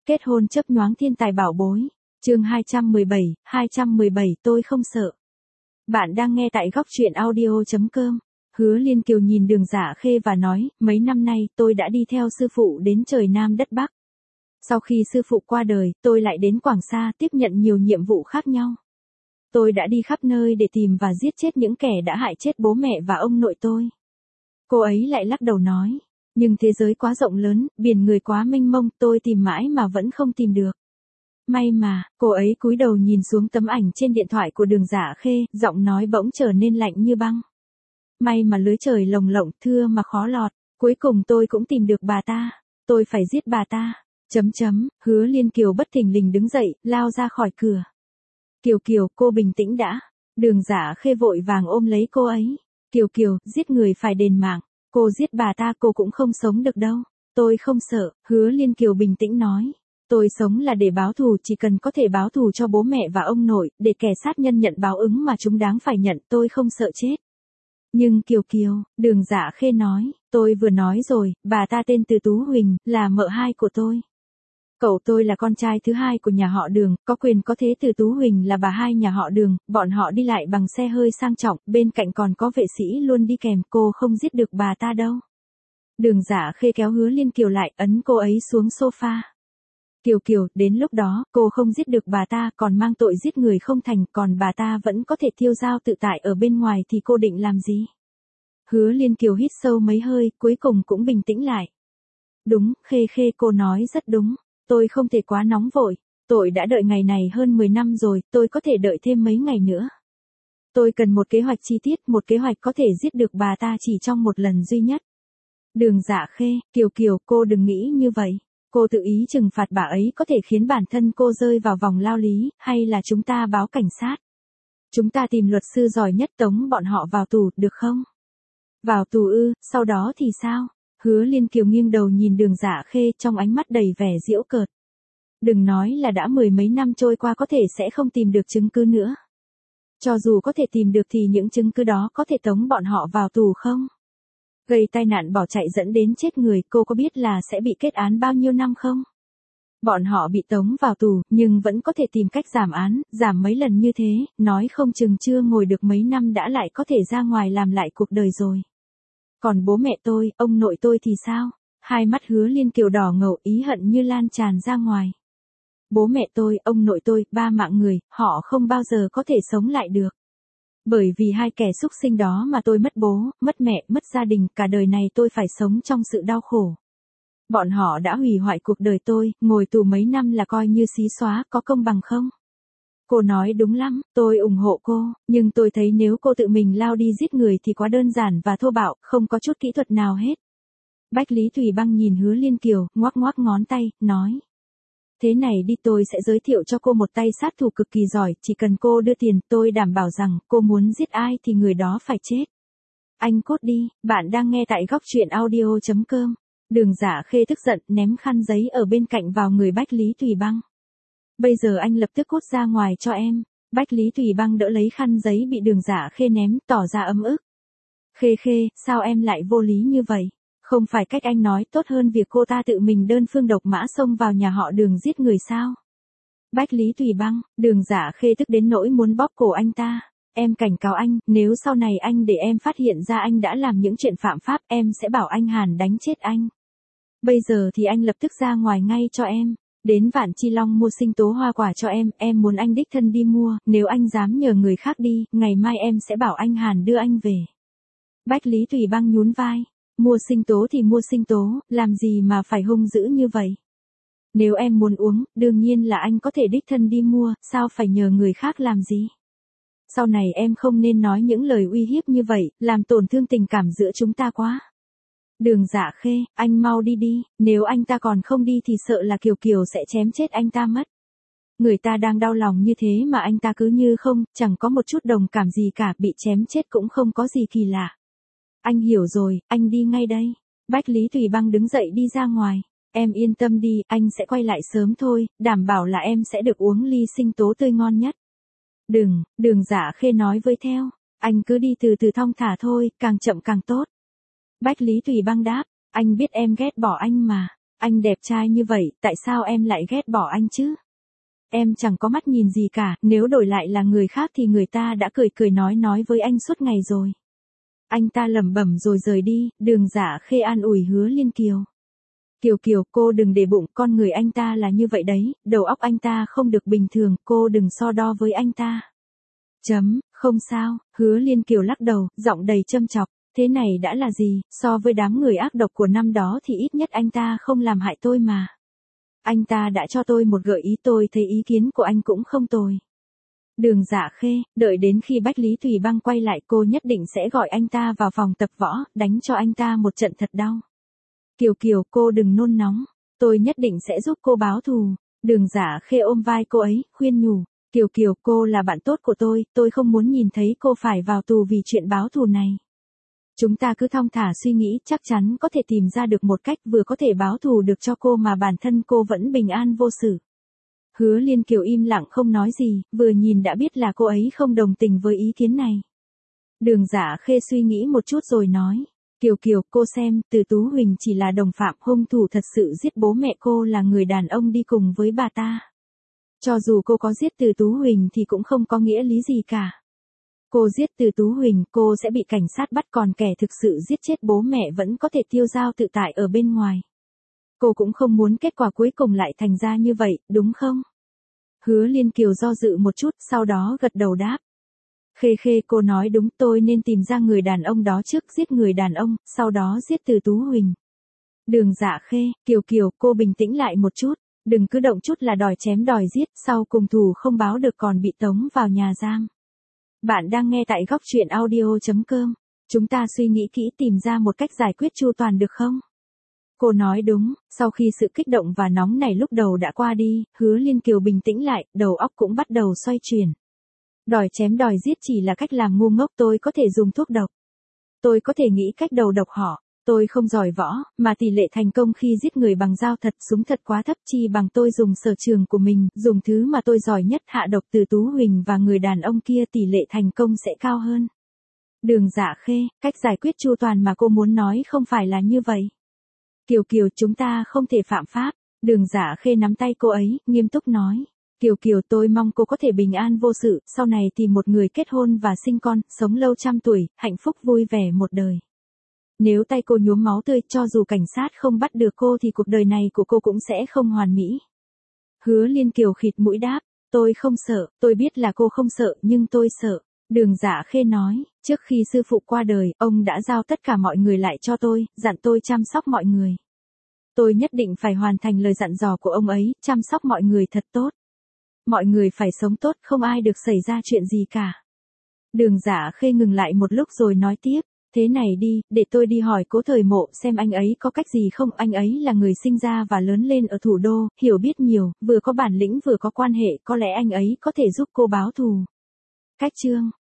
Kết hôn chớp nhoáng thiên tài bảo bối. Chương 217, tôi không sợ. Bạn đang nghe tại góc truyện audio.com. Hứa Liên Kiều nhìn Đường Dạ Khê và nói, mấy năm nay tôi đã đi theo sư phụ đến trời Nam đất Bắc. Sau khi sư phụ qua đời, tôi lại đến Quảng Sa tiếp nhận nhiều nhiệm vụ khác nhau. Tôi đã đi khắp nơi để tìm và giết chết những kẻ đã hại chết bố mẹ và ông nội tôi. Cô ấy lại lắc đầu nói, nhưng thế giới quá rộng lớn, biển người quá mênh mông, tôi tìm mãi mà vẫn không tìm được. May mà, cô ấy cúi đầu nhìn xuống tấm ảnh trên điện thoại của Đường Dạ Khê, giọng nói bỗng trở nên lạnh như băng. May mà lưới trời lồng lộng, thưa mà khó lọt, cuối cùng tôi cũng tìm được bà ta, tôi phải giết bà ta. Hứa Liên Kiều bất thình lình đứng dậy, lao ra khỏi cửa. Kiều, cô bình tĩnh đã. Đường Dạ Khê vội vàng ôm lấy cô ấy. Kiều, giết người phải đền mạng. Cô giết bà ta cô cũng không sống được đâu. Tôi không sợ, Hứa Liên Kiều bình tĩnh nói. Tôi sống là để báo thù, chỉ cần có thể báo thù cho bố mẹ và ông nội, để kẻ sát nhân nhận báo ứng mà chúng đáng phải nhận, tôi không sợ chết. Nhưng Kiều, Đường Dạ Khê nói, tôi vừa nói rồi, bà ta tên Từ Tú Huỳnh, là mợ hai của tôi. Cậu tôi là con trai thứ hai của nhà họ Đường, có quyền có thế. Từ Tú Huỳnh là bà hai nhà họ Đường, bọn họ đi lại bằng xe hơi sang trọng, bên cạnh còn có vệ sĩ luôn đi kèm, cô không giết được bà ta đâu. Đường Dạ Khê kéo Hứa Liên Kiều lại, ấn cô ấy xuống sofa. Kiều, đến lúc đó, cô không giết được bà ta, còn mang tội giết người không thành, còn bà ta vẫn có thể tiêu dao tự tại ở bên ngoài thì cô định làm gì? Hứa Liên Kiều hít sâu mấy hơi, cuối cùng cũng bình tĩnh lại. Đúng, Khê cô nói rất đúng. Tôi không thể quá nóng vội, tôi đã đợi ngày này hơn 10 năm rồi, tôi có thể đợi thêm mấy ngày nữa. Tôi cần một kế hoạch chi tiết, một kế hoạch có thể giết được bà ta chỉ trong một lần duy nhất. Đường Dạ Khê, Kiều, cô đừng nghĩ như vậy. Cô tự ý trừng phạt bà ấy có thể khiến bản thân cô rơi vào vòng lao lý, hay là chúng ta báo cảnh sát? Chúng ta tìm luật sư giỏi nhất tống bọn họ vào tù, được không? Vào tù ư, sau đó thì sao? Hứa Liên Kiều nghiêng đầu nhìn Đường Dạ Khê, trong ánh mắt đầy vẻ giễu cợt. Đừng nói là đã 10 mấy năm trôi qua có thể sẽ không tìm được chứng cứ nữa. Cho dù có thể tìm được thì những chứng cứ đó có thể tống bọn họ vào tù không? Gây tai nạn bỏ chạy dẫn đến chết người, cô có biết là sẽ bị kết án bao nhiêu năm không? Bọn họ bị tống vào tù, nhưng vẫn có thể tìm cách giảm án, giảm mấy lần như thế, nói không chừng chưa ngồi được mấy năm đã lại có thể ra ngoài làm lại cuộc đời rồi. Còn bố mẹ tôi, ông nội tôi thì sao? Hai mắt Hứa Liên Kiều đỏ ngầu, ý hận như lan tràn ra ngoài. Bố mẹ tôi, ông nội tôi, ba mạng người, họ không bao giờ có thể sống lại được. Bởi vì hai kẻ xúc sinh đó mà tôi mất bố, mất mẹ, mất gia đình, cả đời này tôi phải sống trong sự đau khổ. Bọn họ đã hủy hoại cuộc đời tôi, ngồi tù mấy năm là coi như xí xóa, có công bằng không? Cô nói đúng lắm, tôi ủng hộ cô, nhưng tôi thấy nếu cô tự mình lao đi giết người thì quá đơn giản và thô bạo, không có chút kỹ thuật nào hết. Bách Lý Thủy Băng nhìn Hứa Liên Kiều, ngoắc ngón tay, nói. Thế này đi, tôi sẽ giới thiệu cho cô một tay sát thủ cực kỳ giỏi, chỉ cần cô đưa tiền, tôi đảm bảo rằng, cô muốn giết ai thì người đó phải chết. Anh cút đi, bạn đang nghe tại góc truyện audio.com. Đường Dạ Khê tức giận, ném khăn giấy ở bên cạnh vào người Bách Lý Thủy Băng. Bây giờ anh lập tức cút ra ngoài cho em. Bách Lý Thủy Băng đỡ lấy khăn giấy bị Đường Dạ Khê ném, tỏ ra ấm ức. Khê, sao em lại vô lý như vậy? Không phải cách anh nói tốt hơn việc cô ta tự mình đơn phương độc mã xông vào nhà họ Đường giết người sao? Bách Lý Thủy Băng, Đường Dạ Khê tức đến nỗi muốn bóp cổ anh ta. Em cảnh cáo anh, nếu sau này anh để em phát hiện ra anh đã làm những chuyện phạm pháp, em sẽ bảo anh Hàn đánh chết anh. Bây giờ thì anh lập tức ra ngoài ngay cho em. Đến Vạn Chi Long mua sinh tố hoa quả cho em muốn anh đích thân đi mua, nếu anh dám nhờ người khác đi, ngày mai em sẽ bảo anh Hàn đưa anh về. Bách Lý Thủy Băng nhún vai, mua sinh tố thì mua sinh tố, làm gì mà phải hung dữ như vậy? Nếu em muốn uống, đương nhiên là anh có thể đích thân đi mua, sao phải nhờ người khác làm gì? Sau này em không nên nói những lời uy hiếp như vậy, làm tổn thương tình cảm giữa chúng ta quá. Đường Dạ Khê, anh mau đi, nếu anh ta còn không đi thì sợ là Kiều sẽ chém chết anh ta mất. Người ta đang đau lòng như thế mà anh ta cứ như không, chẳng có một chút đồng cảm gì cả, bị chém chết cũng không có gì kỳ lạ. Anh hiểu rồi, anh đi ngay đây. Bách Lý Thủy Băng đứng dậy đi ra ngoài. Em yên tâm đi, anh sẽ quay lại sớm thôi, đảm bảo là em sẽ được uống ly sinh tố tươi ngon nhất. Đường Dạ Khê nói với theo, anh cứ đi từ từ thong thả thôi, càng chậm càng tốt. Bách Lý Thủy Băng đáp, anh biết em ghét bỏ anh mà. Anh đẹp trai như vậy, tại sao em lại ghét bỏ anh chứ? Em chẳng có mắt nhìn gì cả, nếu đổi lại là người khác thì người ta đã cười cười nói với anh suốt ngày rồi. Anh ta lẩm bẩm rồi rời đi, Đường Dạ Khê an ủi Hứa Liên Kiều. Kiều Kiều, cô đừng để bụng, con người anh ta là như vậy đấy, đầu óc anh ta không được bình thường, cô đừng so đo với anh ta. Không sao, Hứa Liên Kiều lắc đầu, giọng đầy châm chọc, thế này đã là gì, so với đám người ác độc của năm đó thì ít nhất anh ta không làm hại tôi mà. Anh ta đã cho tôi một gợi ý, tôi thấy ý kiến của anh cũng không tồi. Đường Dạ Khê, đợi đến khi Bách Lý Thủy Băng quay lại cô nhất định sẽ gọi anh ta vào phòng tập võ, đánh cho anh ta một trận thật đau. Kiều Kiều, cô đừng nôn nóng, tôi nhất định sẽ giúp cô báo thù. Đường Dạ Khê ôm vai cô ấy, khuyên nhủ. Kiều Kiều, cô là bạn tốt của tôi không muốn nhìn thấy cô phải vào tù vì chuyện báo thù này. Chúng ta cứ thong thả suy nghĩ, chắc chắn có thể tìm ra được một cách vừa có thể báo thù được cho cô mà bản thân cô vẫn bình an vô sự. Hứa Liên Kiều im lặng không nói gì, vừa nhìn đã biết là cô ấy không đồng tình với ý kiến này. Đường Dạ Khê suy nghĩ một chút rồi nói. Kiều Kiều, cô xem, Từ Tú Huỳnh chỉ là đồng phạm, hung thủ thật sự giết bố mẹ cô là người đàn ông đi cùng với bà ta. Cho dù cô có giết Từ Tú Huỳnh thì cũng không có nghĩa lý gì cả. Cô giết Từ Tú Huỳnh, cô sẽ bị cảnh sát bắt, còn kẻ thực sự giết chết bố mẹ vẫn có thể tiêu dao tự tại ở bên ngoài. Cô cũng không muốn kết quả cuối cùng lại thành ra như vậy, đúng không? Hứa Liên Kiều do dự một chút, sau đó gật đầu đáp. Khê Khê, cô nói đúng, tôi nên tìm ra người đàn ông đó trước, giết người đàn ông, sau đó giết Từ Tú Huỳnh. Đường Dạ Khê, Kiều Kiều, cô bình tĩnh lại một chút, đừng cứ động chút là đòi chém đòi giết, sau cùng thù không báo được còn bị tống vào nhà giam. Bạn đang nghe tại góc truyện audio.com. Chúng ta suy nghĩ kỹ tìm ra một cách giải quyết chu toàn được không? Cô nói đúng, sau khi sự kích động và nóng này lúc đầu đã qua đi, Hứa Liên Kiều bình tĩnh lại, đầu óc cũng bắt đầu xoay chuyển. Đòi chém đòi giết chỉ là cách làm ngu ngốc, tôi có thể dùng thuốc độc. Tôi có thể nghĩ cách đầu độc họ. Tôi không giỏi võ, mà tỷ lệ thành công khi giết người bằng dao thật, súng thật quá thấp, chi bằng tôi dùng sở trường của mình, dùng thứ mà tôi giỏi nhất, hạ độc Từ Tú Huỳnh và người đàn ông kia, tỷ lệ thành công sẽ cao hơn. Đường Dạ Khê, cách giải quyết chu toàn mà cô muốn nói không phải là như vậy. Kiều Kiều, chúng ta không thể phạm pháp. Đường Dạ Khê nắm tay cô ấy, nghiêm túc nói. Kiều Kiều, tôi mong cô có thể bình an vô sự, sau này tìm một người kết hôn và sinh con, sống lâu trăm tuổi, hạnh phúc vui vẻ một đời. Nếu tay cô nhuốm máu tươi, cho dù cảnh sát không bắt được cô thì cuộc đời này của cô cũng sẽ không hoàn mỹ. Hứa Liên Kiều khịt mũi đáp, tôi không sợ, tôi biết là cô không sợ, nhưng tôi sợ. Đường Dạ Khê nói, trước khi sư phụ qua đời, ông đã giao tất cả mọi người lại cho tôi, dặn tôi chăm sóc mọi người. Tôi nhất định phải hoàn thành lời dặn dò của ông ấy, chăm sóc mọi người thật tốt. Mọi người phải sống tốt, không ai được xảy ra chuyện gì cả. Đường Dạ Khê ngừng lại một lúc rồi nói tiếp. Thế này đi, để tôi đi hỏi Cố Thời Mộ xem anh ấy có cách gì không, anh ấy là người sinh ra và lớn lên ở thủ đô, hiểu biết nhiều, vừa có bản lĩnh vừa có quan hệ, có lẽ anh ấy có thể giúp cô báo thù. Cách chương